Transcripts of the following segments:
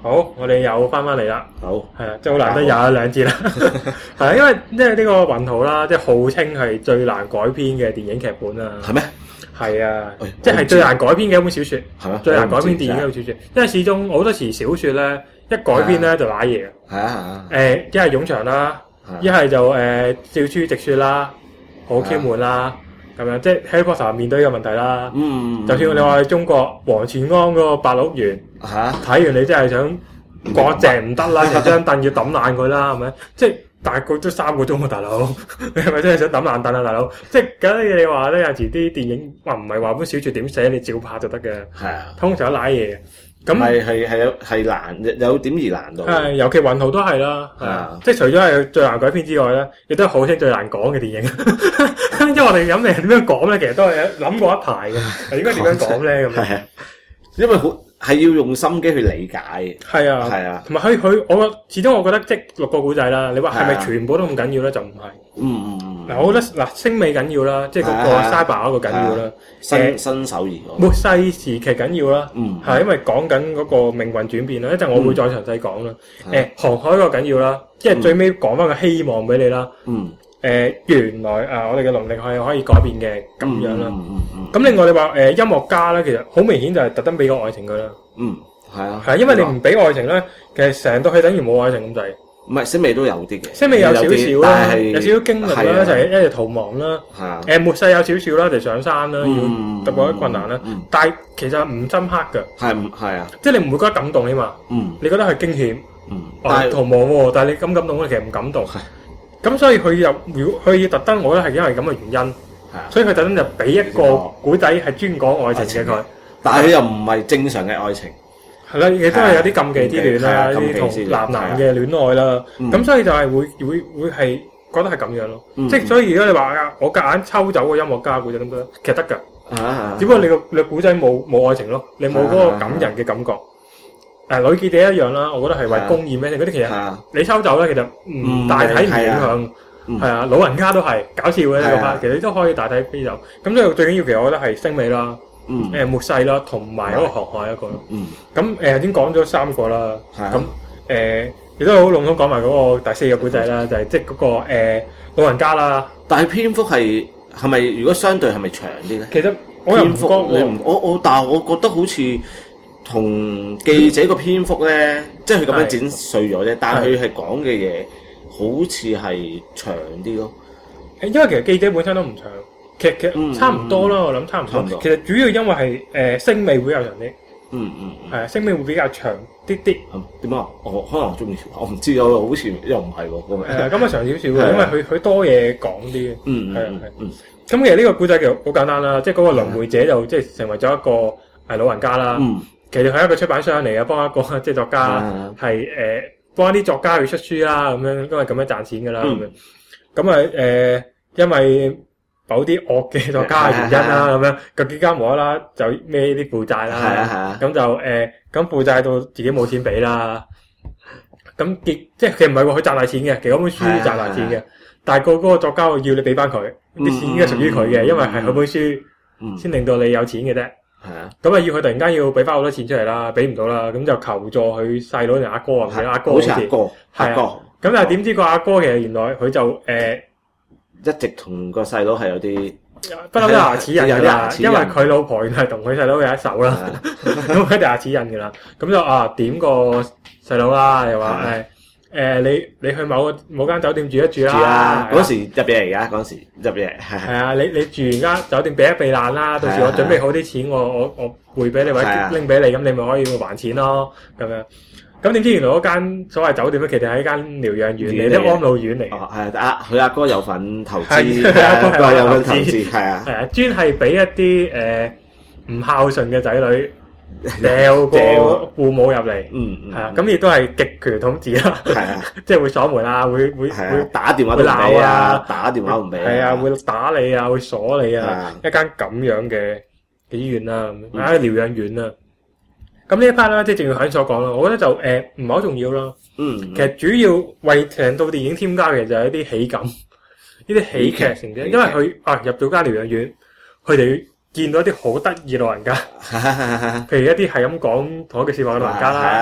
好，我哋又翻嚟啦。 好， 係啊，即係好難得有一兩節啦。係啊，因為即係呢個《雲圖》啦，即係號稱係最難改編嘅電影劇本啊。 係咩？ 係啊，即係最難改編嘅一本小説。 係咩？ 最難改編電影嘅一本小説，因為始終好多時小説咧一改編咧就瀨嘢。 係啊。 一係冗長啦，一係就照書直説啦，好 Q 悶啦。咁樣即係 Harry Potter 面對呢個問題啦。就算你話去中國黃泉安嗰個白鹿原，睇完你真係想割淨唔得啦，就張凳要抌爛佢啦，係咪？即係大概都3個鐘啊，大佬，你係咪真係想抌爛凳啊，大佬？即係咁你話咧，有時啲電影話唔係話本小説點寫，你照拍就得嘅。係啊，通常都瀨嘢。咁係難，有點而難度。 尤其雲圖都係啦，即係除咗係最難改編之外咧，亦都係號稱最難講嘅電影。因為我哋諗嚟點樣講咧，其實都係諗過一排嘅，應該點樣講咧咁。係啊， 因為係要用心機去理解。係啊， 同埋佢，始終我覺得即6個古仔啦。你話係咪全部都咁緊要咧？就唔係。嗱，我覺得星美緊要啦，即係嗰個 Cyber 嗰個緊要啦。 新手兒末世時期緊要啦，係因為講緊嗰個命運轉變啦。一陣我會再詳細講啦。航海嗰個緊要啦，即係最尾講翻個希望俾你啦。原來我哋嘅能力係可以改變嘅咁樣啦。咁另外你話音樂家咧，其實好明顯就係特登俾個愛情佢啦。係因為你唔俾愛情咧，其實成套戲等於冇愛情咁滯。 唔係，星美都有啲嘅， 星美有少少啦，有少少經歷啦，就係一日逃亡啦。末世有少少啦，就上山啦，要突破啲困難啦。但係其實唔深刻㗎。係啊，即係你唔會覺得感動啊嘛。你覺得係驚險。但係逃亡喎，但係你咁感動咧，其實唔感動。咁所以佢要特登，我覺得係因為咁嘅原因。所以佢特登就俾一個古仔係專講愛情嘅佢。 但係佢又唔係正常嘅愛情。 係啦，亦都係有啲禁忌之戀啦，啲同男嘅戀愛啦，咁所以就係會係覺得係咁樣咯。即係所以如果你話我夾硬抽走個音樂家古仔咁得，其實得㗎。只不過你個古仔冇愛情咯，你冇嗰個感人嘅感覺。女記者一樣啦，我覺得係為公義咩嗰啲，其實你抽走咧，其實大體唔影響。係啊，老人家都係搞笑嘅呢個 part，其實你都可以大體飛走。咁所以最緊要其實我覺得係星美啦。末世啦，同埋嗰個航海一個咯。咁已經講咗3個啦。咁亦都好籠統講埋嗰個第4個古仔啦，就係即係嗰個老人家啦。 但係篇幅係咪如果相對係咪長啲咧？ 其實我又唔覺喎。 但係我覺得好似同記者個篇幅咧，即係佢咁樣剪碎咗啫。但係佢係講嘅嘢好似係長啲咯。 因為其實記者本身都唔長。其實差唔多啦，我諗差唔多。其實主要因為係星美會有長啲，係啊，星美會比較長啲啲。 點啊？可能我中意條，我唔知啊，好似又唔係喎。 咁啊長少少嘅，因為佢多嘢講啲嘅。係。咁其實呢個古仔其實好簡單啦，即係嗰個輪迴者就即係成為咗一個老人家啦。其實佢係一個出版商嚟嘅，幫一個即係作家係幫一啲作家去出書啦，咁樣因為咁樣賺錢㗎啦。咁因為某啲惡嘅作家嘅原因啦，咁樣個幾間無啦啦就孭啲負債啦，咁就咁負債到自己冇錢俾啦，咁即係其實唔係喎，佢賺大錢嘅，其實嗰本書賺大錢嘅，但係嗰個作家要你俾翻佢，啲錢應該屬於佢嘅，因為係佢本書先令到你有錢嘅啫，咁啊要佢突然間要俾翻好多錢出嚟啦，俾唔到啦，咁就求助佢細佬定阿哥啊，唔係阿哥好似阿哥，咁但係點知個阿哥其實原來佢就一直同個細佬係有啲不嬲都牙齒印㗎啦，因為佢老婆原來同佢細佬有一手啦，咁佢哋牙齒印㗎啦，咁就點個細佬啦，又話你去某間酒店住一住啦， 嗰時入嘢嚟㗎，嗰時入嘢係啊，你住完間酒店避難啦，到時我準備好啲錢，我匯俾你或者拎俾你，咁你咪可以還錢咯，咁樣。咁點知原來嗰間所謂酒店咧，其實係一間療養院嚟，啲安老院嚟。 佢阿哥有份投資， 佢阿哥有份投資，係啊， 專係俾一啲唔孝順嘅仔女掉個父母入嚟，係啊，咁亦都係極權統治啦，係啊，即係會鎖門啊，會打電話都唔俾啊，打電話唔俾， 係啊，會打你啊，會鎖你啊，一間咁樣嘅醫院啦，療養院啦。咁呢一 part 啦，即係正如頭先所講啦，我覺得就唔係好重要啦。其實主要為成套電影添加嘅就係一啲喜感，呢啲喜劇成啫。因為佢入咗間療養院，佢哋見到一啲好得意老人家，譬如一啲係咁講同一句説話嘅老人家啦，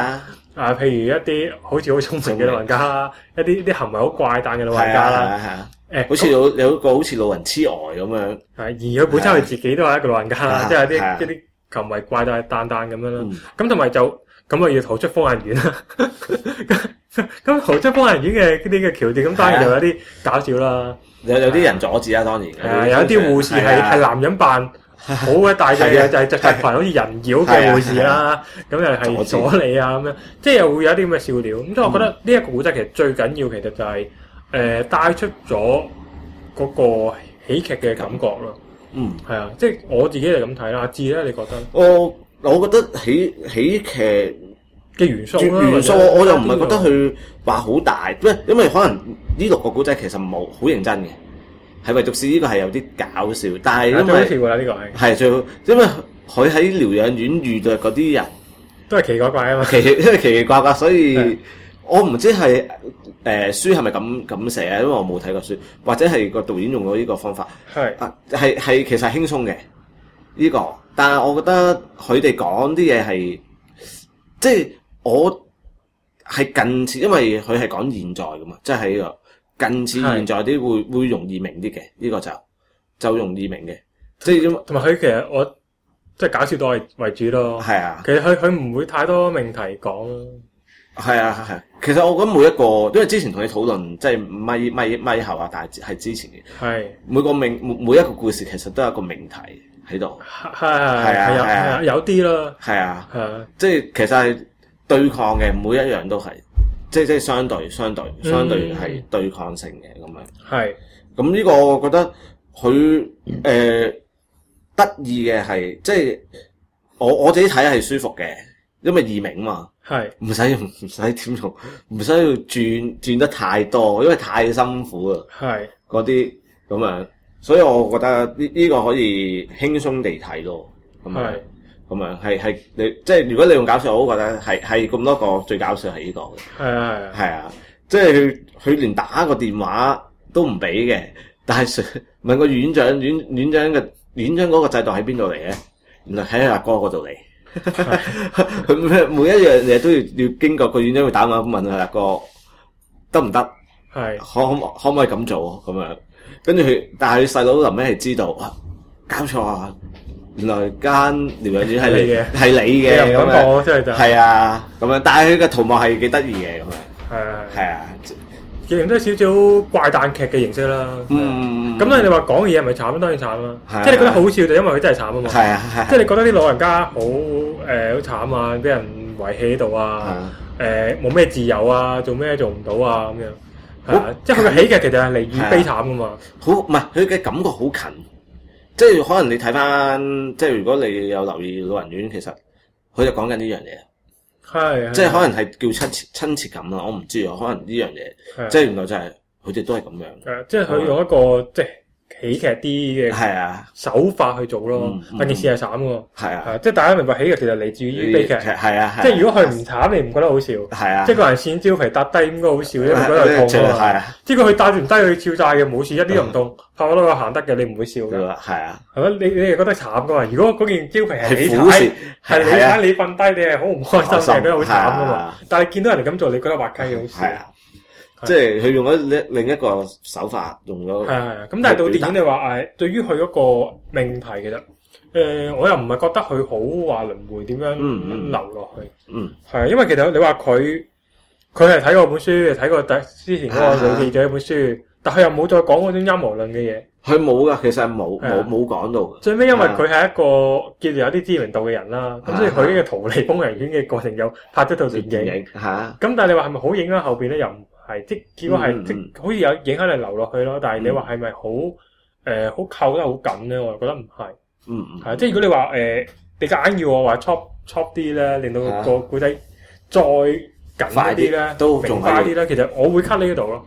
譬如一啲好似好聰明嘅老人家啦，一啲行為好怪誕嘅老人家啦， 好似有個好似老人痴呆咁樣， 而佢本身佢自己都係一個老人家啦，即係一啲行為怪誕咁樣啦。咁同埋就咁要逃出瘋人院啦。咁逃出瘋人院嘅啲嘅橋段，咁當然就有啲搞笑啦。 有啲人阻止啦，當然。 有啲護士係男人扮好鬼大隻嘅，就係着裙好似人妖嘅護士啦。咁又係阻你啊咁樣，即係又會有啲咁嘅笑料。咁所以我覺得呢一個古仔其實最緊要，其實就係帶出咗嗰個喜劇嘅感覺咯。係啊，即係我自己係咁睇啦。阿志咧，你覺得？ 我覺得喜劇嘅元素我又唔係覺得佢話好大，因為可能呢6個古仔其實冇好認真嘅，係唯獨是呢個係有啲搞笑，但係因為最好笑㗎啦呢個係最好，因為佢喺療養院遇到嗰啲人都係奇怪怪啊嘛， 因為奇怪怪，所以我唔知係書係咪咁寫啊，因為我冇睇過書，或者係個導演用咗呢個方法係其實係輕鬆嘅呢個，但係我覺得佢哋講啲嘢係即係。我係近似，因為佢係講現在噶嘛，即係喺呢個近似現在啲會容易明啲嘅，呢個就容易明嘅，即係同埋佢其實我即係搞笑多為主咯。係啊，其實佢唔會太多命題講咯。 係啊，其實我覺得每一個，因為之前同你討論，即係咪後啊，但係之前嘅係每一個故事其實都有一個命題喺度。係有啲咯。係啊，即係其實係。對抗嘅每一樣都係，即係相對係對抗性嘅咁樣。係，咁呢個我覺得佢得意嘅係，即係我自己睇係舒服嘅，因為易明嘛。係，唔使點用，唔需要轉得太多，因為太辛苦啦。係，嗰啲咁樣，所以我覺得呢個可以輕鬆地睇咯。咁樣。咁樣係你即係如果你用搞笑，我都覺得係咁多個最搞笑係呢個嘅。係啊，即係佢連打個電話都唔俾嘅，但係問個院長嗰個制度喺邊度嚟咧？原來喺阿哥嗰度嚟。佢每一樣嘢都要經過個院長會打電話問佢阿哥得唔得？係可唔可以咁做咁樣？跟住佢，但係佢細佬臨尾係知道搞錯啊！原來間療養院係你嘅，咁樣真係就係啊咁樣，但係佢嘅圖幕係幾得意嘅咁樣，係啊， 既然都係少少怪誕劇嘅形式啦。咁你話講嘅嘢係咪慘？當然慘啦。即係你覺得好笑就因為佢真係慘啊嘛。係啊，即係你覺得啲老人家好好慘啊，俾人遺棄喺度啊，冇咩自由啊，做咩做唔到啊咁樣。係啊，即係佢嘅喜劇其實係嚟於悲慘噶嘛。好唔係佢嘅感覺好近。即係可能你睇翻，即係如果你有留意老人院，其實佢就講緊呢樣嘢。係，即係可能係叫親切感啦，我唔知啊。可能呢樣嘢，即係原來就係佢哋都係咁樣。即係佢用一個即係喜劇啲嘅手法去做咯。但件事係慘喎。係啊，即係大家明白喜劇其實嚟自於悲劇。係啊，即係如果佢唔慘，你唔覺得好笑？係啊，即係個人跣蕉皮搭低應該好笑，因為覺得佢痛啊嘛。係啊，即係佢帶住唔低佢跳債嘅冇事，一啲都唔痛。拍嗰個行得嘅，你唔會笑㗎。係啊，係咪？你係覺得慘㗎嘛？如果嗰件蕉皮係你踩，係你踩你瞓低，你係好唔開心嘅，覺得好慘㗎嘛。但係見到人哋咁做，你覺得滑稽好笑。係啊，即係佢用咗另一個手法，用咗。係咁，但係到電影你話對於佢嗰個命題其實我又唔係覺得佢好話輪迴點樣流落去。係因為其實你話佢係睇過本書，睇過之前嗰個女記者一本書。但佢又冇再講嗰種陰謀論嘅嘢，佢冇噶，其實冇講到。最尾因為佢係一個叫做有啲知名度嘅人啦，咁所以佢呢個逃離瘋人院嘅過程又拍咗套電影。咁但係你話係咪好影響後邊咧？又唔係，即結果係即好似有影響力流落去咯。但係你話係咪好扣得好緊咧？我又覺得唔係。係即係如果你話你夾硬要我話 chop 啲咧，令到個古仔再緊啲咧，都明快啲咧，其實我會 cut 呢度咯。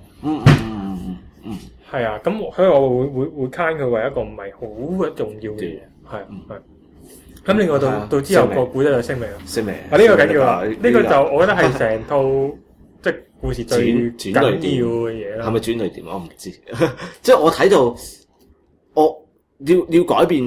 係啊，咁所以我會 count 佢為一個唔係好重要嘅嘢，係。咁另外到之後個古仔就升未啦？升未？呢個緊要啦，呢個就我覺得係成套即係故事最緊要嘅嘢啦。係咪轉捩點？我唔知，即係我睇到我要改變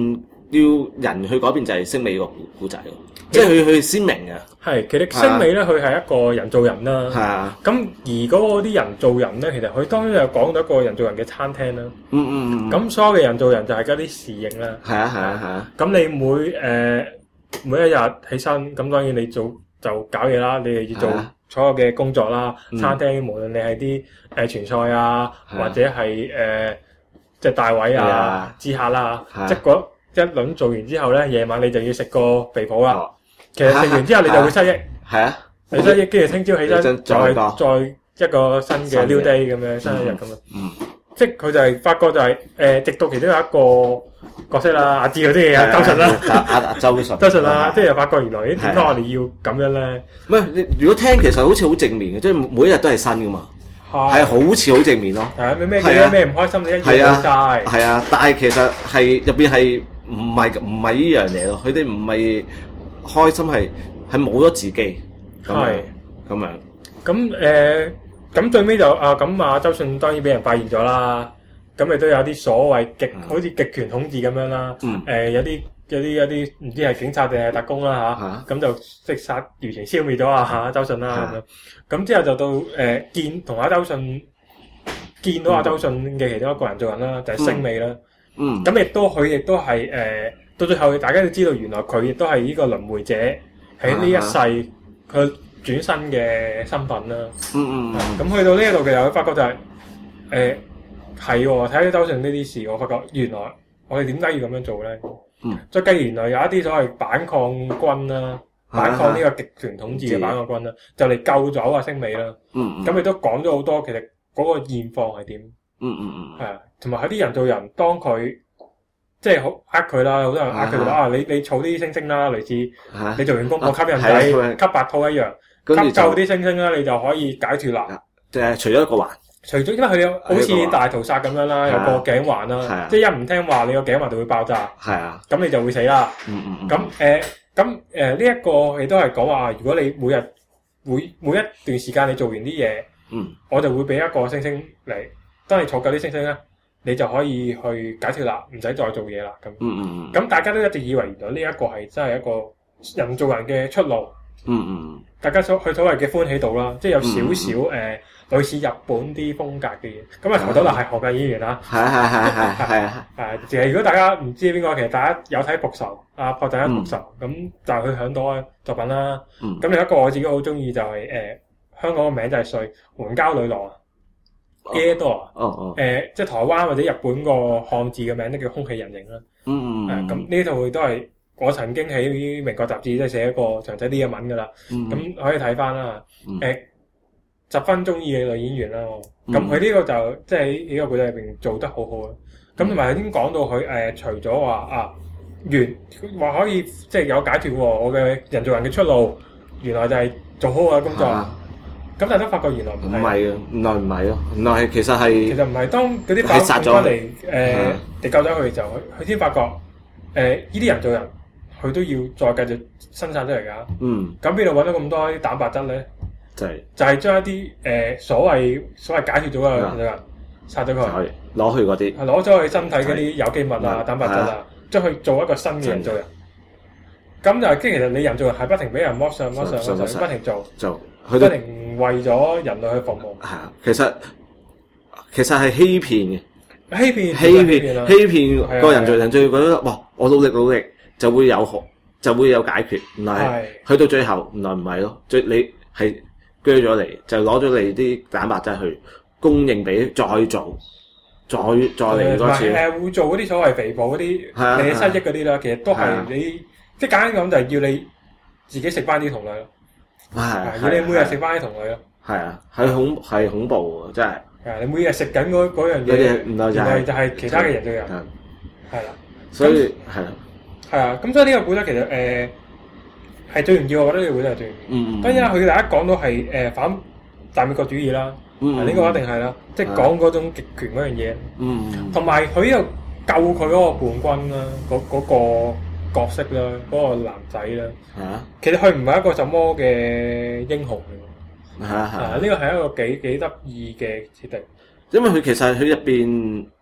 要人去改變就係星美個故仔咯，即係佢鮮明嘅。 係，其實星美咧，佢係一個人造人啦。 係啊。 咁而嗰啲人造人咧，其實佢當然有講到一個人造人嘅餐廳啦。咁所有嘅人造人就係嗰啲侍應啦。係啊。咁你每一日起身，咁當然你就搞嘢啦，你哋要做所有嘅工作啦。餐廳無論你係啲傳菜啊，或者係即係帶位啊、知客啦，即係嗰一輪做完之後咧，夜晚你就要食個肥脯啦。其實食完之後你就會失憶。係啊。你失憶，跟住聽朝起身再一個新嘅 new day 咁樣，新一日咁樣。即係佢就係發覺就係直到其中有一個角色啦，阿志嗰啲嘢啊，周迅啦，周迅啦，即係又發覺原來點解我哋要咁樣咧？ 唔係你如果聽其實好似好正面嘅，即係每一日都係新噶嘛，係好似好正面咯。係啊，咩唔開心你一樣都晒。係啊，但係其實係入邊係唔係呢樣嘢咯？佢哋唔係開心係冇咗自己。係咁樣。咁最尾就咁周迅當然俾人發現咗啦。咁亦都有啲所謂好似極權統治咁樣啦。有啲唔知係警察定係特工啦嚇。咁就即殺完全消滅咗周迅啦咁樣。咁之後就到同阿周迅見到阿周迅嘅其中一個人造人啦，就係星美啦。咁佢亦都係到最後大家都知道原來佢亦都係呢個輪迴者喺呢一世佢轉身嘅身份啦。咁去到呢一度嘅時候，發覺就係係喎，睇下周迅呢啲事，我發覺原來我哋點解要咁樣做咧？再計原來有一啲所謂反抗軍啦，反抗呢個極權統治嘅反抗軍啦，就嚟救咗阿星美啦。咁亦都講咗好多，其實嗰個現況係點？係啊，同埋有啲人造人，當佢即係好佢啦，好多人佢話你儲啲星星啦，類似你做完功課吸引仔、吸白兔一樣，吸夠啲星星啦，你就可以解脫啦。 除咗一個環。 除咗因為佢有好似大屠殺咁樣啦，有個頸環啦，即係一唔聽話，你個頸環就會爆炸。係啊，咁你就會死啦。咁呢一個亦都係講話，如果你每一段時間你做完啲嘢，我就會俾一個星星嚟。當你儲夠啲星星咧，你就可以去解脫啦，唔使再做嘢啦。咁大家都一直以為原來呢一個係真係一個人造人嘅出路。大家所謂嘅歡喜度啦，即係有少少類似日本啲風格嘅嘢。咁啊，頭到係何繼演員啦。係淨係如果大家唔知邊個，其實大家有睇《復仇》朴贊郁復仇，咁就係佢響到嘅作品啦。咁另一個我自己好中意就係香港個名就係《援交女郎》Gear 即係台灣或者日本個漢字嘅名都叫空氣人形啦。咁呢套都係。我曾經喺明國雜誌即係寫一個詳細啲嘅文㗎啦，咁可以睇翻啦。十分中意嘅女演員啦，咁佢呢個就即係呢個故仔入邊做得好好啦。咁同埋已經講到佢除咗話話可以即係有解脫喎，我嘅人造人嘅出路原來就係做好我嘅工作。咁但係都發覺原來唔係啊， 原來唔係咯，原來係其實唔係當嗰啲反叛翻嚟你救咗佢就佢先發覺呢啲人造人。佢都要再繼續生產出嚟㗎。咁邊度揾到咁多啲蛋白質咧？就係將一啲所謂解決咗嘅人殺咗佢， 攞去嗰啲， 攞咗佢身體嗰啲有機物啊、蛋白質啊，將佢做一個新嘅人造人。咁就即係其實你人造人係不停俾人剝上，不停做，不停為咗人類去服務。 係啊，其實係欺騙嘅， 欺騙個人造人，就會覺得哇，我努力。就會有解決，原來去到最後，原來唔係咯，你係鋸咗嚟，就攞咗你啲蛋白質去供應俾再做，再嚟多次。 會做嗰啲所謂肥脯嗰啲，你失憶嗰啲啦，其實都係你即係簡單講就係要你自己食翻啲同類咯。要你每日食翻啲同類咯。係啊， 係恐怖喎，真係。 你每日食緊嗰樣嘢，原來就係其他嘅人造人。係啦， 所以係啦。 係啊，咁所以呢個故仔其實係最重要，我覺得呢個故仔係最重要。當然啦，佢大家講到係反大美國主義啦，呢個一定係啦，即係講嗰種極權嗰樣嘢。同埋佢又救佢嗰個叛軍啦，嗰個角色啦，嗰個男仔啦。其實佢唔係一個什麼嘅英雄嚟。呢個係一個幾得意嘅設定。 因為佢其實佢入邊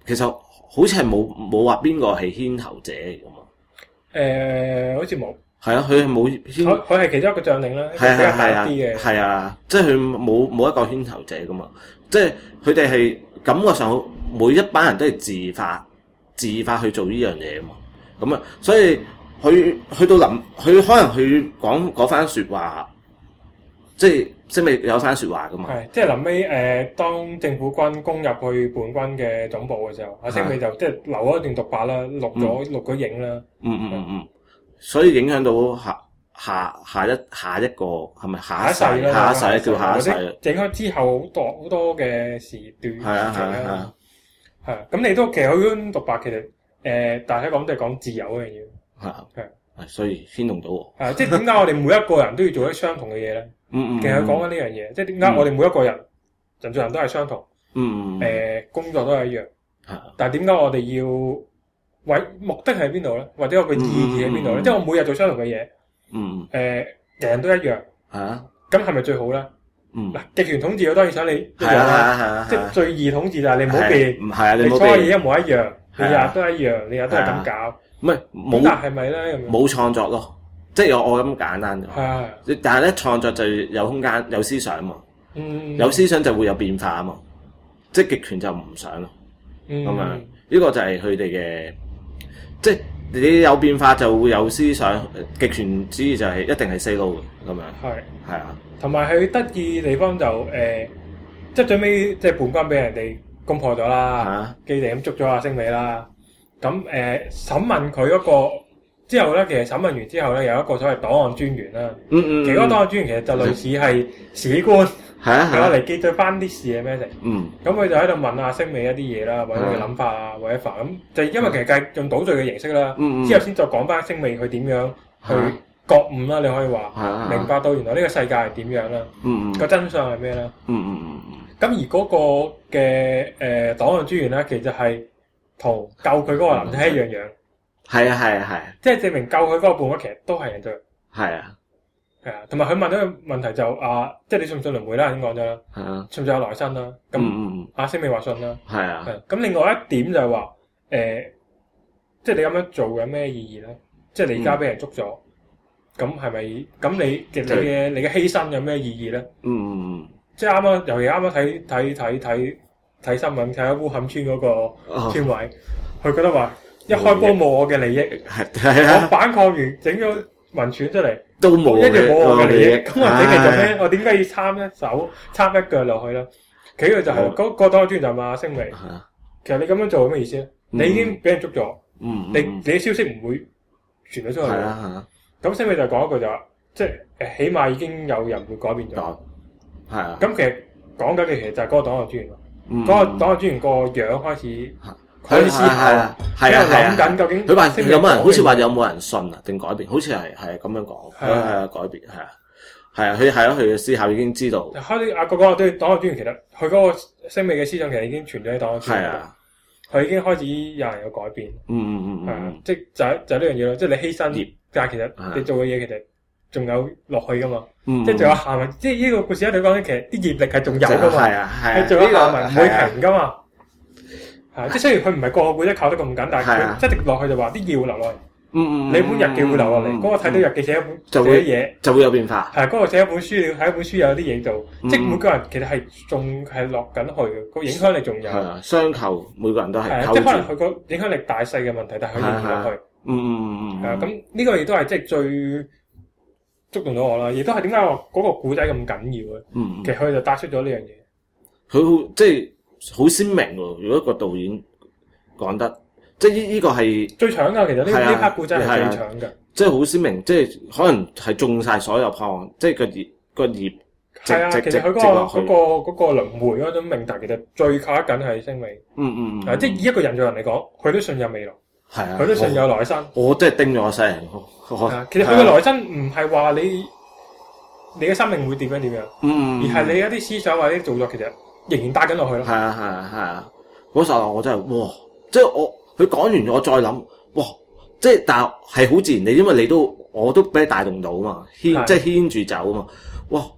其實好似係冇話邊個係牽頭者嚟噶嘛？ 好似冇。 係啊，佢係冇牽， 佢係其中一個將領啦， 係比較大啲嘅。 係啊，即係佢冇一個牽頭者噶嘛，即係佢哋係感覺上每一班人都係自發去做呢樣嘢啊嘛。咁啊，所以佢去到臨，佢可能佢講嗰番説話，即係星美有番説話噶嘛。 係，即係臨尾當政府軍攻入去叛軍嘅總部嘅時候，阿星美就即係留咗一段獨白啦，錄咗影啦。 所以影響到下一個係咪下一世叫下一世， 影響之後好多嘅時段。 係啊。 咁你都其實佢嗰段獨白其實大體講都係講自由嗰樣嘢。 係，所以牽動到我。 即係點解我哋每一個人都要做啲相同嘅嘢咧？其實佢講緊呢樣嘢，即係點解我哋每一個人人做人都係相同。工作都係一樣。但係點解我哋要？目的喺邊度咧？或者我嘅意義喺邊度咧？即係我每日做相同嘅嘢，人人都一樣，咁係咪最好咧？嗱，極權統治我當然想你一樣啦，即係最易統治就係你唔好變，你所有嘢一模一樣，你日日都一樣，你日日都係咁搞， 唔係冇， 但係咪咧？ 冇創作咯，即係我咁簡單嘅。但係咧創作就有空間，有思想嘛，有思想就會有變化啊嘛，即係極權就唔想咯，咁樣呢個就係佢哋嘅。即係你有變化就會有思想，極權主義就係一定係 say no 嘅咁樣。係啊，同埋佢得意地方就即係最尾即係叛軍俾人哋攻破咗啦，基地咁捉咗阿星美啦。咁審問佢嗰個之後咧，其實審問完之後咧，有一個所謂檔案專員啦。其實嗰個檔案專員其實就類似係史官。係攞嚟記載翻啲事係咩嚟？咁佢就喺度問阿星美一啲嘢啦，或者佢嘅諗法啊，或者咁就因為其實係用倒敘嘅形式啦，之後先再講翻星美佢點樣去覺悟啦，你可以話明白到原來呢個世界係點樣啦，個真相係咩啦？咁而嗰個嘅檔案專員咧，其實係同救佢嗰個男仔一樣。係，即係證明救佢嗰個叛軍其實都係人造人。同埋佢問咗個問題就即係你信唔信輪迴啦？已經講咗啦。信唔信有來生啦？咁阿星美話信啦。咁另外一點就係話即係你咁樣做有咩意義咧？即係你而家俾人捉咗，咁係咪？咁你嘅犧牲有咩意義咧？即係尤其啱啱睇新聞，睇喺烏坎村嗰個村委，佢覺得話一開波冇我嘅利益，我反抗完整咗民選出嚟。都冇，一樣冇我嘅利益，咁我整嚟做咩？我點解要參一腳落去啦？其實就係嗰個檔案專員就問阿星美，其實你咁樣做係咩意思咧？你已經俾人捉咗，你啲消息唔會傳咗出去。咁星美就講一句就話，即係起碼已經有人會改變咗。咁其實講緊嘅其實就係嗰個檔案專員，嗰個檔案專員個樣開始。佢思考，諗緊究竟佢話有冇人，好似話有冇人信啊？定改變？好似係咁樣講，改變佢嘅思考已經知道。 開始個檔案專員其實佢嗰個星美嘅思想其實已經傳咗喺檔案專員度，佢已經開始有人有改變。即係就係呢樣嘢咯，即係你犧牲業，但係其實你做嘅嘢其實仲有落去噶嘛，即係仲有下文。即係呢個故事一路講緊，其實啲業力係仲有噶嘛，係仲有下文唔會停噶嘛。即係雖然佢唔係個個會都靠得咁緊，但係佢一直落去就話啲嘢會留落嚟。你本日記會留落嚟，嗰個睇到日記寫一本寫嘢就會有變化。 嗰個寫一本書，你睇一本書有啲嘢做，即係每個人其實係仲係落緊去嘅，個影響力仲有。 相求每個人都係。 即係可能佢個影響力大細嘅問題，但係佢仍然落去。咁呢個亦都係即係最觸動到我啦，亦都係點解話嗰個古仔咁緊要嘅。其實佢就帶出咗呢樣嘢。 佢即係。好鮮明喎！如果個導演講得，即係呢個係最搶㗎。其實呢 part 故仔係最搶㗎。 即係好鮮明，即係可能係中晒所有 point，即係個葉其實佢嗰個輪迴嗰種命題，其實最靠得緊係星美。即係以一個人造人嚟講，佢都信有未來。佢都信有來生。 我真係叮咗世人。 其實佢嘅來生唔係話你嘅生命會點樣，而係你一啲思想或者啲做作其實。仍然帶緊落去咯。 嗰時候我真係哇！即係佢講完我再諗哇！即係但係好自然，因為我都俾你帶動到啊嘛，即係牽住走啊嘛。哇！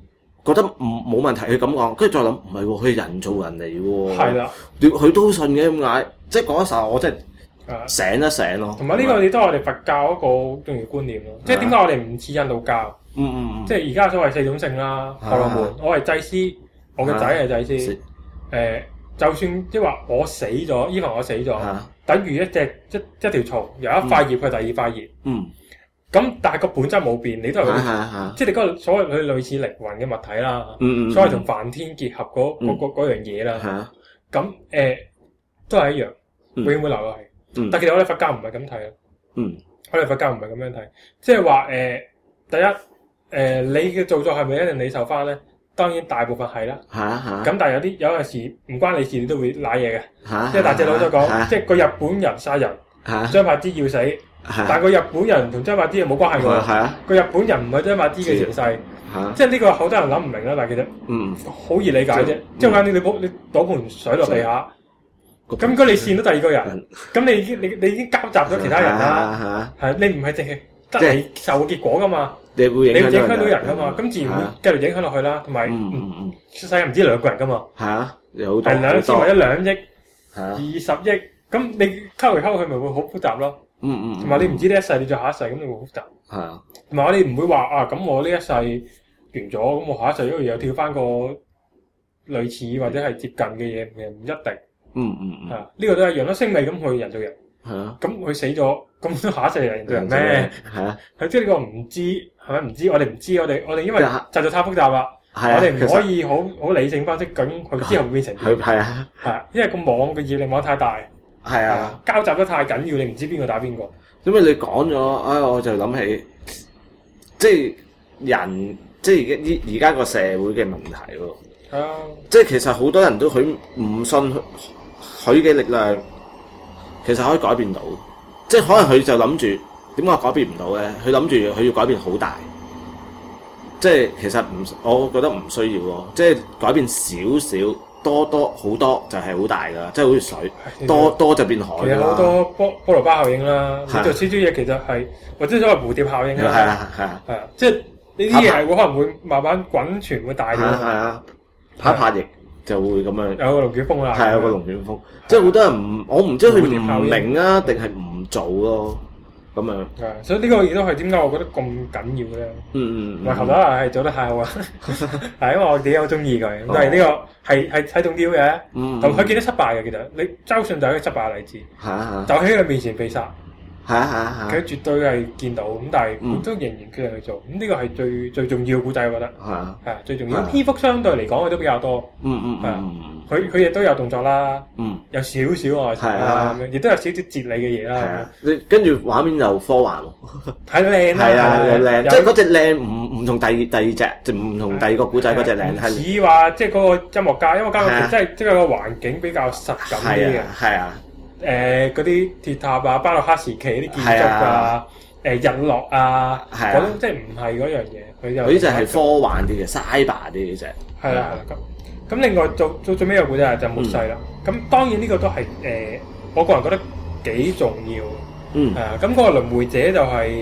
覺得冇問題，佢咁講，跟住再諗唔係喎，佢係人造人嚟喎。 係啦， 佢都信嘅點解？即係嗰一時候我真係醒一醒咯。 同埋呢個亦都係我哋佛教一個好重要觀念咯。即係點解我哋唔似印度教？即係而家所謂4種性啦，婆羅門，我係祭司，我嘅仔係祭司。就算即係話我死咗，依份我死咗，等於一條蟲由一塊葉去第二塊葉。咁但係個本質冇變，你都係即係你嗰個所謂佢類似靈魂嘅物體啦。所謂同梵天結合嗰樣嘢啦。咁都係一樣，永遠會留落去。但其實我哋佛教唔係咁睇啊。我哋佛教唔係咁樣睇，即係話第一你嘅造作係咪一定你受翻咧？當然大部分係啦。咁但係有陣時唔關你事，你都會賴嘢嘅。即係大隻佬都講，即係個日本人殺人，張柏芝要死，但係個日本人同張柏芝又冇關係㗎。個日本人唔係張柏芝嘅前世。即係呢個好多人諗唔明啦，但係其實好易理解啫。即係你倒盆水落地下，咁如果你跣到第二個人，咁你已經交集咗其他人啦。你唔係淨係得你受嘅結果㗎嘛？你會影響到人㗎嘛？咁自然會繼續影響落去啦。同埋世界唔止2個人㗎嘛？ 有好多 2千或者2億、20億，咁你溝嚟溝去咪會好複雜咯。同埋你唔知呢一世你再下一世，咁你會複雜。同埋我哋唔會話咁我呢一世完咗，咁我下一世因為又跳翻個類似或者係接近嘅嘢，唔一定。呢個都係一樣咯，星味咁去人造人。咁佢死咗，咁下一世係人造人咩？即係呢個唔知係咪唔知？我哋唔知，我哋因為實在太複雜啦。我哋唔可以好理性分析究竟佢之後會變成點。因為個網嘅業力網太大。交集得太緊要，你唔知邊個打邊個。 因為你講咗，我就諗起，即係人，即係而家個社會嘅問題咯。即係其實好多人都佢唔信佢嘅力量，其實可以改變到。即係可能佢就諗住點解改變唔到咧？佢諗住佢要改變好大。即係其實我覺得唔需要咯。即係改變少少。多好多就係好大噶，即係好似水多就變海㗎啦。其實好多菠蘿包效應啦，你做少少嘢其實係或者所謂蝴蝶效應啦。係啊，即係呢啲嘢係會可能會慢慢滾傳會大咗。拍翼就會咁樣。有個龍捲風啦。有個龍捲風，即係好多人我唔知佢唔明啊，定係唔做咯。咁樣，所以呢個亦都係點解我覺得咁緊要咧？同埋頭先係做得太好啊，係因為我自己好中意佢，但係呢個係重要嘅。同佢見到失敗嘅，其實你周迅就係一個失敗嘅例子，就喺佢面前被殺。佢絕對係見到，咁但係佢都仍然決定去做。咁呢個係最重要嘅故仔，我覺得係最重要。篇幅相對嚟講，佢都比較多。佢亦都有動作啦，有少少愛情啦，亦都有少少哲理嘅嘢啦。你跟住畫面又科幻喎，睇靚啦，靚，即係嗰隻靚唔同第二隻，就唔同第二個古仔嗰隻靚。似話即係嗰個音樂家即係個環境比較實感啲嘅。嗰啲鐵塔啊，巴洛克時期啲建築啊，日落啊，嗰種即係唔係嗰樣嘢。佢呢隻係科幻啲嘅 cyber 啲嘅啫。係啦，咁另外做最尾個故仔就末世啦。咁當然呢個都係我個人覺得幾重要。咁嗰個輪迴者就係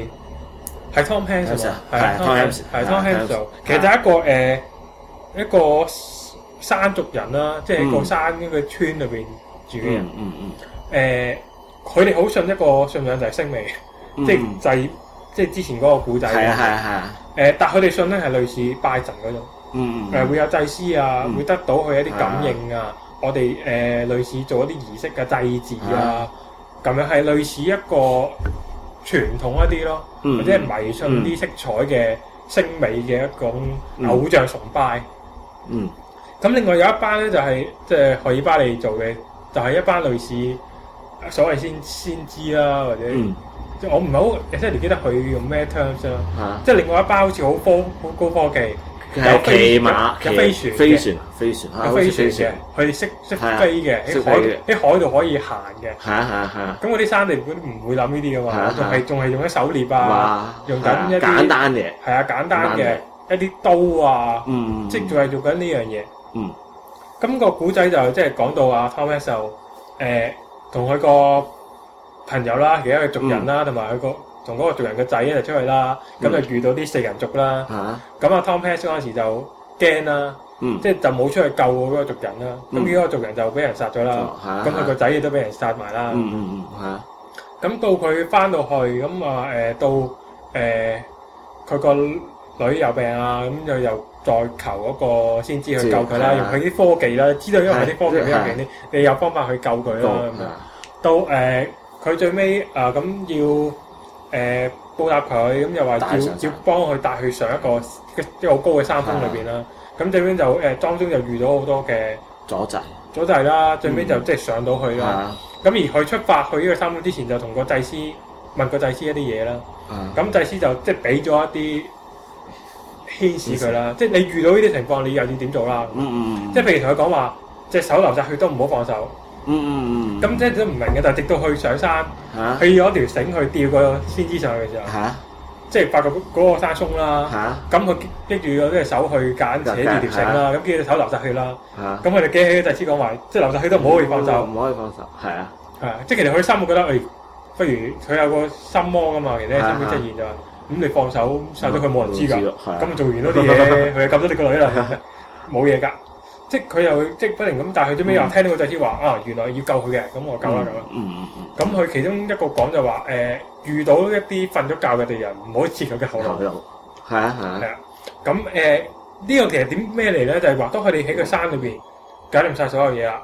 Tom Hanks 係 Tom Hanks 就其實就係一個山族人啦，即係一個山嗰個村裏邊住嘅人。佢哋好信一個信仰就係星味，即係之前嗰個古仔。但佢哋信咧係類似拜神嗰種，會有祭司啊，會得到佢一啲感應啊。我哋類似做一啲儀式嘅祭祀啊，咁樣係類似一個傳統一啲咯，或者係迷信啲色彩嘅星味嘅一種偶像崇拜。咁另外有一班咧就係即係荷爾巴利做嘅，就係一班類似。所謂先知啦，或者即係我唔係好即係記得佢用咩 terms 啦。即係另外一班好似好高科技，有騎馬、有飛船嘅，佢哋識飛嘅，喺海度可以行嘅。咁嗰啲山地本唔會諗呢啲噶嘛，仲係用啲狩獵啊，用緊一啲簡單嘅，簡單嘅一啲刀啊，即係仲係做緊呢樣嘢。咁個古仔就即係講到阿 Tom Hanks 就同佢個朋友啦，其他嘅族人啦，同埋佢同嗰個族人嘅仔一齊出去啦，咁就遇到啲4人族啦。咁阿 Tom Hanks 嗰陣時就驚啦，即係就冇出去救嗰個族人啦。咁呢個族人就俾人殺咗啦，咁佢個仔亦都俾人殺埋啦。 係啊。 咁到佢翻到去，咁到佢個女有病啊，咁又再求嗰個先知去救佢啦，用佢啲科技啦，知道因為佢啲科技比較勁啲，你有方法去救佢啦。到佢最尾咁要報答佢，咁又話要幫佢帶去上一個好高嘅山峰裏邊啦。咁最尾就當中就遇到好多嘅阻滯啦，最尾就即係上到去啦。咁而佢出發去呢個山峰之前，就同個祭司問個祭司一啲嘢啦。咁祭司就即係俾咗一啲牽使佢啦。即係你遇到呢啲情況，你又要點做啦？即係譬如同佢講話，隻手流晒血都唔好放手。咁即係都唔明嘅，但係直到去上山，佢攞條繩去吊個先知上去嘅時候，即係發覺嗰個山鬆啦。咁佢拎住嗰隻手去夾硬扯住條繩啦，咁跟住隻手流晒血啦。咁佢哋記起祭司講話，即係流晒血都唔可以放手。 唔可以放手，係啊。 即係其實佢心會覺得，不如佢有個心魔噶嘛，其實心會出現就話，咁你放手殺咗佢冇人知㗎，咁做完嗰啲嘢，佢就救咗你個女啦，冇嘢㗎。即係佢又即係不停咁，但係佢最尾話聽到個祭司話原來要救佢嘅，咁我救啦。咁佢其中一個講就話遇到一啲瞓咗覺嘅敵人，唔可以切佢嘅後腦。係啊。咁呢個其實點咩嚟咧？就係話當佢哋喺個山裏邊搞掂晒所有嘢啦。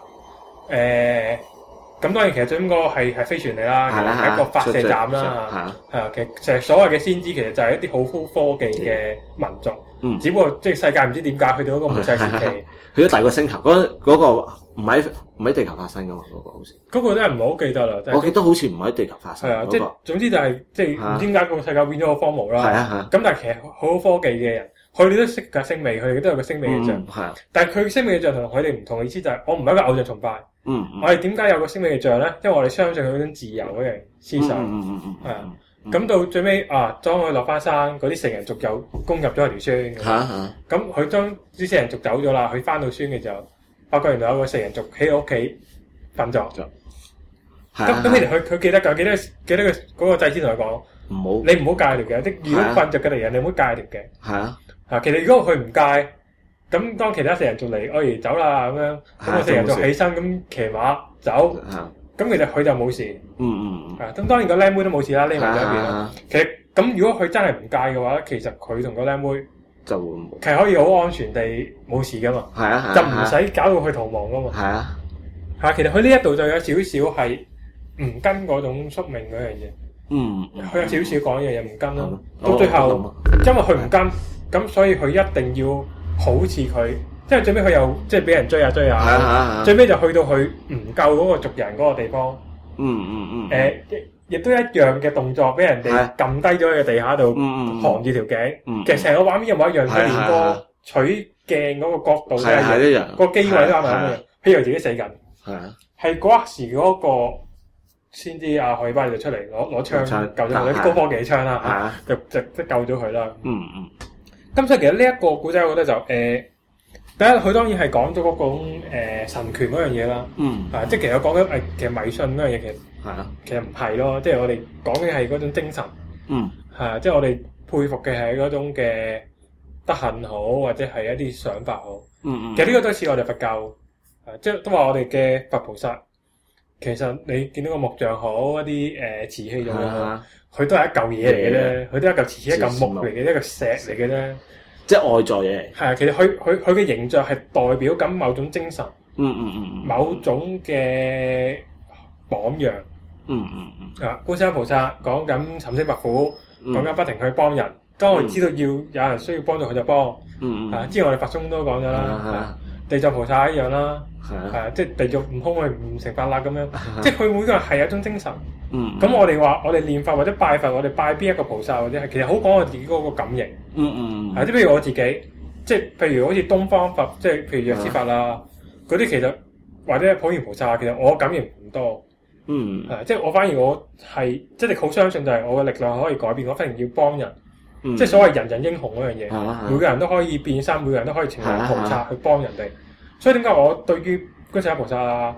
咁當然其實最應該係飛船嚟啦，係一個發射站啦。其實所謂嘅先知其實就係一啲好高科技嘅民族。只不過即係世界唔知點解去到一個末世時期， 去咗第二個星球，嗰個唔喺地球發生噶嘛？嗰個好似嗰個真係唔係好記得啦。 我記得好似唔喺地球發生。 係啊，即係總之就係即係唔知點解個世界變咗好荒蕪啦。咁但係其實好科技嘅人，佢哋都識㗎星味，佢哋都有個星味嘅像。但係佢星味嘅像同佢哋唔同嘅意思就係，我唔係一個偶像崇拜。我哋點解有個星味嘅像咧？因為我哋相信佢嗰種自由嘅思想。係啊。咁到最尾當佢落翻山，嗰啲食人族又攻入咗條村。咁佢將啲食人族走咗啦，佢翻到村嘅時候，發覺原來有個食人族喺屋企瞓咗。咁其實佢記得佢嗰個祭司同佢講，你唔好戒條嘅，如果瞓着嘅敵人，你唔好戒條嘅。其實如果佢唔戒，咁當其他食人族嚟，走啦咁樣，咁個食人族起身咁騎馬走。咁其實佢就冇事，咁當然個靚妹都冇事啦，匿埋咗一邊啦。其實咁如果佢真係唔戒嘅話咧，其實佢同個靚妹就會其實可以好安全地冇事噶嘛，就唔使搞到佢逃亡噶嘛。其實佢呢一度就有少少係唔跟嗰種宿命嗰樣嘢，佢有少少講嘢嘢唔跟咯。到最後，因為佢唔跟，咁所以佢一定要好似佢。因為最尾佢又即係俾人追下，最尾就去到佢唔救嗰個族人嗰個地方。亦都一樣嘅動作，俾人哋撳低咗喺地下度，扛住條頸。其實成個畫面一模一樣，佢連個取鏡嗰個角度都一樣，個機位都啱埋一樣。譬如自己死緊，係嗰時嗰個先知海巴就出嚟攞槍救咗佢，啲高科技槍啦，就即救咗佢啦。咁所以其實呢一個古仔，我覺得就第一，佢當然係講咗嗰種神權嗰樣嘢啦，即係其實講緊其實迷信嗰樣嘢，其實唔係咯，即係我哋講嘅係嗰種精神，即係我哋佩服嘅係嗰種嘅德行好，或者係一啲想法好，其實呢個都似我哋佛教，即係都話我哋嘅佛菩薩，其實你見到個木像好，一啲瓷器咁樣，佢都係一嚿嘢嚟嘅啫，佢都係一嚿瓷器、一嚿木嚟嘅，一嚿石嚟嘅啫。 即係外在嘢，係其實佢嘅形象係代表緊某種精神，某種嘅榜樣，觀世音菩薩講緊尋聲拔苦，講緊不停去幫人。當我哋知道要有人需要幫助，佢就幫。之前我哋佛宗都講咗啦，地藏菩薩一樣啦，即係地獄悟空佢唔成法啦咁樣，即係佢每個人係有一種精神。咁我哋話我哋念佛或者拜佛，我哋拜邊一個菩薩或者係其實好講我自己嗰個感應。即係譬如我自己，即係譬如好似東方佛，即係譬如藥師佛啦，嗰啲其實或者普賢菩薩，其實我感應唔多。即係我反而我係即係好相信就係我嘅力量可以改變，我反而要幫人。即係所謂人人英雄嗰樣嘢，每個人都可以變身，每個人都可以成為菩薩去幫人哋。所以點解我對於觀世音菩薩啊，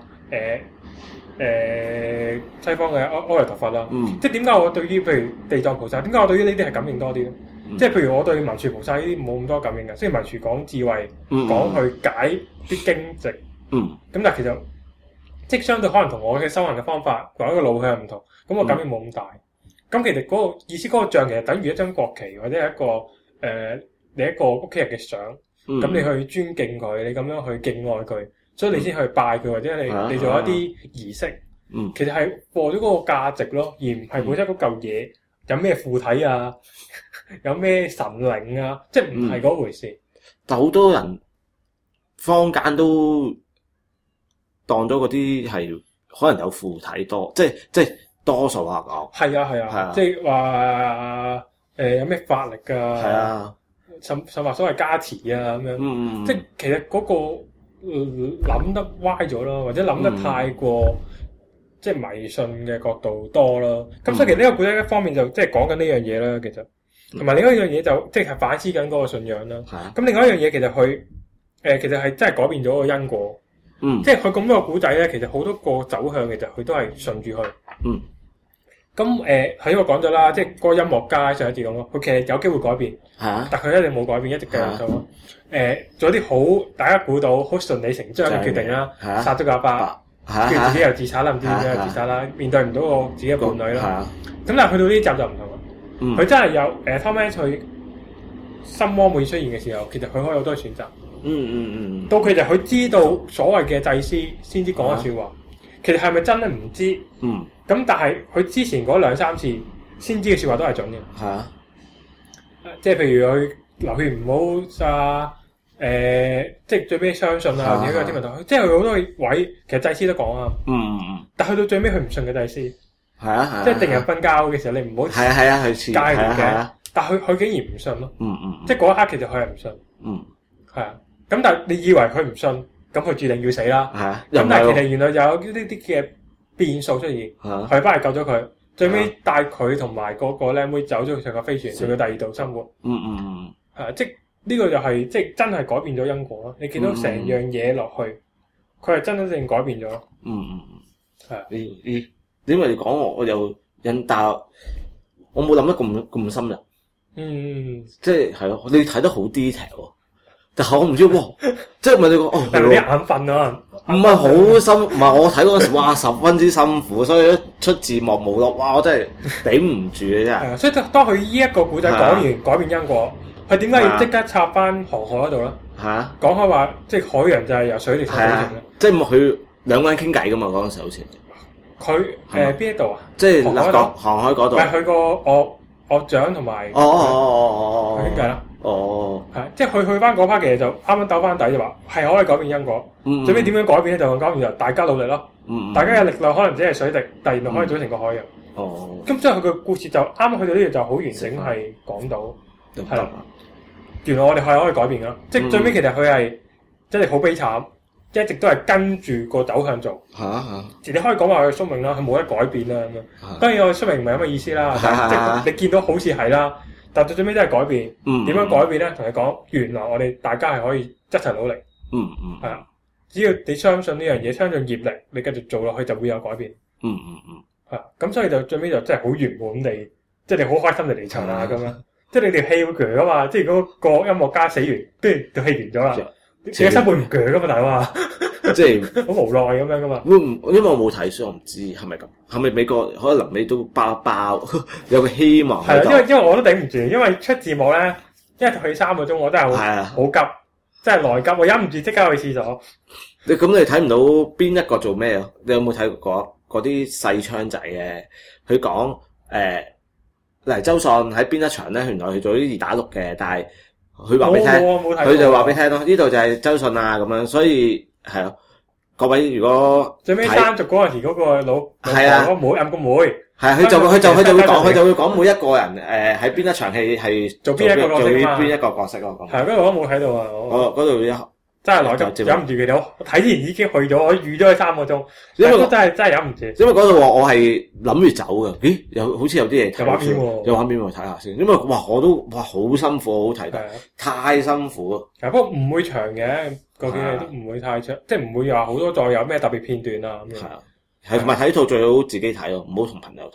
西方嘅阿彌陀佛啦，即係點解我對於譬如地藏菩薩，點解我對於呢啲係感應多啲咧？ 即係譬如我對文殊菩薩呢啲冇咁多感應嘅，雖然文殊講智慧，講去解啲經籍，咁但係其實即係相對可能同我嘅修行嘅方法或者個路向唔同，咁我感應冇咁大。咁其實嗰個意思，嗰個像其實等於一張國旗或者係一個你一個屋企人嘅相，咁你去尊敬佢，你咁樣去敬愛佢，所以你先去拜佢，或者你做一啲儀式，其實係播咗嗰個價值咯，而唔係本身嗰嚿嘢有咩附體啊，有咩神靈啊，即係唔係嗰回事。 但好多人坊間都當咗嗰啲係可能有附體多，即係多數下講。係啊，即係話有咩法力㗎？係啊。甚至話所謂加持啊咁樣，即係其實嗰個諗得歪咗咯，或者諗得太過即係迷信嘅角度多咯。咁所以其實呢個古仔一方面就即係講緊呢樣嘢啦，其實同埋另一樣嘢就即係反思緊嗰個信仰啦。咁另外一樣嘢其實佢其實係真係改變咗個因果，即係佢咁多個古仔咧，其實好多個走向其實佢都係順住去。咁喺呢個講咗啦，即係嗰個音樂家上一次講咯，佢其實有機會改變，但佢一定冇改變，一直繼續做。做啲好大家估到好順理成章嘅決定啦，殺咗個阿爸，跟住自己又自殺啦，唔知點解又自殺啦，面對唔到個自己嘅伴侶啦。咁但係去到呢集就唔同啦，佢真係有Tom Hanks佢心魔每次出現嘅時候，其實佢可以好多選擇。到佢就佢知道所謂嘅祭司先知講嘅説話，其實係咪真咧唔知。咁但係佢之前嗰2-3次先知嘅説話都係準嘅。即係譬如佢流血唔好殺，即係最尾相信啊，或者個天文台，即係佢好多位其實祭司都講啊。但去到最尾佢唔信嘅祭司，即係定人瞓覺嘅時候，你唔好佢戒嘅。但佢竟然唔信咯。即係嗰一刻其實佢係唔信。咁但係你以為佢唔信，咁佢注定要死啦。咁但係其實原來有呢啲嘅變數出現，佢幫係救咗佢，最尾帶佢同埋嗰個靚妹走咗上個飛船，去到第二度生活。即係呢個就係即係真係改變咗因果咯。你見到成樣嘢落去，佢係真正改變咗。 點解你講我又引導，我冇諗得咁深入。即係係咯，你睇得好 detail。但係我唔知即係咪你講係咪啲眼瞓啊？ 唔係好深，唔係我睇嗰時，哇，10分之辛苦，所以一出字幕冇落，哇，我真係頂唔住嘅真係。 所以當佢呢一個古仔講完改變因果，佢點解要即刻插翻航海嗰度咧？講開話即係海洋就係由水嚟成嘅。 即係佢兩個人傾偈噶嘛？嗰陣時好似佢邊一度啊？ 即係航海嗰度。 係佢個岳長同埋傾偈啦。即係佢去翻嗰 part 嘅嘢就啱啱兜翻底就話係可以改變因果，最尾點樣改變咧就講完就大家努力咯，大家嘅力量可能只係水滴，但係原來可以組成個海洋。咁之後佢個故事就啱啱去到呢度就好完整係講到，係啦，原來我哋係可以改變噶，即係最尾其實佢係真係好悲慘，一直都係跟住個走向做。你可以講話佢宿命啦，佢冇得改變啦咁樣。當然我宿命唔係咁嘅意思啦，即係你見到好似係啦。但到最尾都係改變，點樣改變咧？同你講，原來我哋大家係可以一齊努力。係啊，只要你相信呢樣嘢，相信業力，你繼續做落去就會有改變。係啊，咁所以就最尾就真係好圓滿地，即係你好開心地離場啦咁樣。即係你條氣會鋸噶嘛？即係如果個音樂家死完，跟住條氣完咗啦，你嘅心會唔鋸噶嘛？大佬啊！ 即係好無奈咁樣噶嘛？ 因為我冇睇，所以我唔知係咪咁。係咪美國可能臨尾都爆有個希望？ 係啊，因為我都頂唔住，因為出字幕咧，因為去3個鐘，我真係好急，真係內急，我忍唔住即刻去廁所。 你睇唔到邊一個做咩啊？你有冇睇過嗰啲細槍仔嘅？佢講黎周信喺邊一場咧？原來佢做啲2打6嘅，但係佢話俾你聽，佢就話俾你聽咯。呢度就係周信啊咁樣，所以。係咯，各位如果最尾3族嗰陣時嗰個老嗰妹暗個妹， 佢就會講每一個人喺邊一場戲係做邊一個角色咯。 係嗰度我冇睇到啊， 嗰度真係內急，忍唔住佢哋。我睇之前已經去咗，我預咗佢3個鐘，因為真係忍唔住。 因為嗰度我係諗住走嘅，咦？好似有啲嘢睇，有畫面喎，睇下先。因為我都好辛苦，好睇得太辛苦。 不過唔會長嘅。個片都唔會太長，即係唔會話好多再有咩特別片段啊咁樣。 係同埋睇套最好自己睇咯，唔好同朋友睇。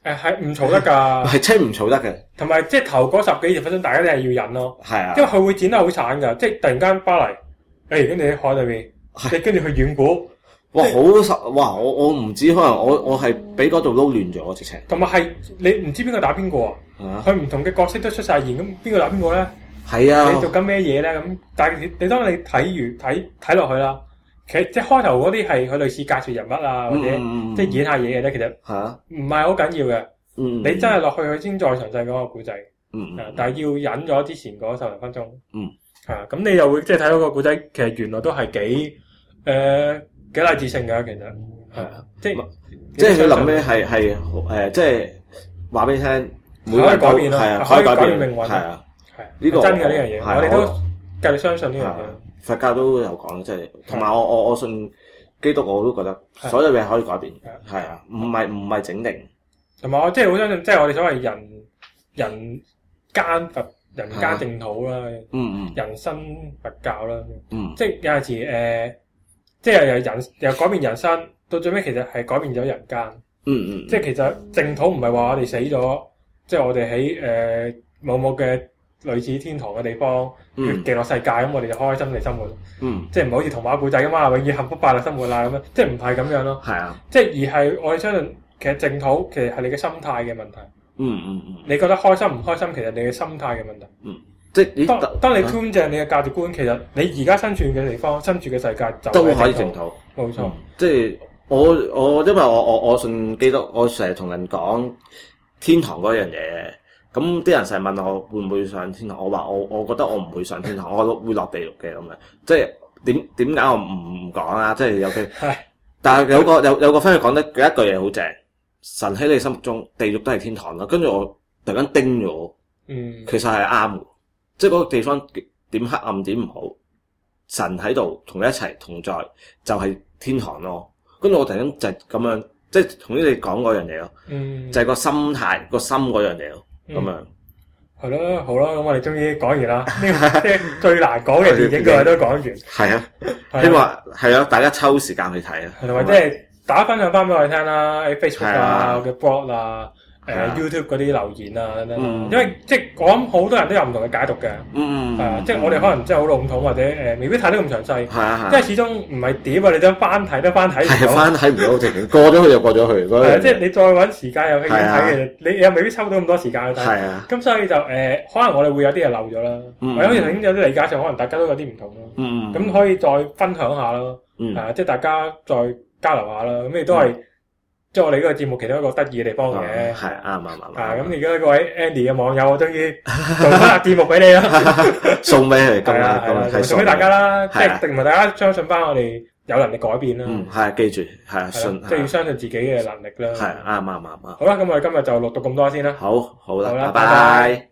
係唔嘈得㗎， 係真唔嘈得嘅。 同埋即係頭嗰10幾20分鐘，大家都係要忍咯。 係啊， 因為佢會剪得好散㗎，即係突然間巴黎，跟住喺海裏面，你跟住去遠古。 哇！好實哇！我唔知，可能我係俾嗰度撈亂咗直情。 同埋係你唔知邊個打邊個啊？佢唔同嘅角色都出晒現，咁邊個打邊個咧？ 係啊！ 你做緊咩嘢咧？咁但係你當你睇落去啦，其實即係開頭嗰啲係佢類似介紹人物啊，或者即係演下嘢嘅啫。其實唔係好緊要嘅。你真係落去佢先再詳細講個故仔。但係要忍咗之前嗰10零分鐘。咁你又會即係睇到個故仔，其實原來都係幾勵志性㗎，其實係啊，即係佢諗咧係即係話俾你聽， 可以改變咯，可以改變命運， 係啊， 呢個真嘅呢樣嘢，我哋都繼續相信呢樣嘢。 佛教都有講，即係同埋我信基督，我都覺得所有嘢可以改變，係啊，唔係整定。同埋我即係好相信，即係我哋所謂人間淨土啦，人生佛教啦，即係有陣時即係由改變人生，到最尾其實係改變咗人間。即係其實淨土唔係話我哋死咗，即係我哋喺某嘅類似天堂嘅地方，極樂世界咁，我哋就開心地生活。即係唔係好似童話故仔咁嘛，永遠幸福快樂生活啦咁樣，即係唔係咁樣咯。係啊，即係而係我哋相信，其實淨土其實係你嘅心態嘅問題。你覺得開心唔開心，其實你嘅心態嘅問題。 即係當你 tune 正你嘅價值觀，其實你而家身處嘅地方、身處嘅世界就都可以淨土。冇錯，即係我因為我信基督，我成日同人講天堂嗰樣嘢。咁啲人成日問我會唔會上天堂，我話我覺得我唔會上天堂，我會落地獄嘅咁樣。即係點解我唔講啊？即係有句，但係有個 friend 講得一句嘢好正，神喺你心目中，地獄都係天堂啦。跟住我突然間叮咗，其實係啱嘅。即係嗰個地方點黑暗點唔好，神喺度同你一齊同在，就係天堂咯。跟住我突然間就係咁樣，即係同你哋講嗰樣嘢咯。就係個心態、個心嗰樣嘢咯。咁樣係咯，好啦，咁我哋終於講完啦。呢個即係最難講嘅電影，佢都講完。係啊，希望係啊，大家抽時間去睇啊。同埋即係大家分享翻俾我哋聽啦，喺 Facebook 啊、嘅 blog 啊。YouTube 嗰啲留言啊，因為即係我諗好多人都有唔同嘅解讀嘅，即係我哋可能真係好籠統或者未必睇得咁詳細，即係始終唔係點啊，你都翻睇唔到，翻睇唔到直情過咗去就過咗去，即係你再揾時間有興趣睇嘅，你又未必抽到咁多時間去睇，咁所以就可能我哋會有啲嘢漏咗啦，或者好似頭先有啲理解上可能大家都有啲唔同咯，咁可以再分享下咯，即係大家再交流下啦，咁亦都係。即係我哋呢個節目其中一個得意嘅地方嘅，係啱。咁而家各位 Andy 嘅網友，我終於做翻個節目俾你啦，送俾佢，送俾大家啦。即係同埋大家相信翻我哋有能力改變啦。係記住，係信，即係要相信自己嘅能力啦。係啱。好啦，咁我哋今日就錄到咁多先啦。好啦，拜拜。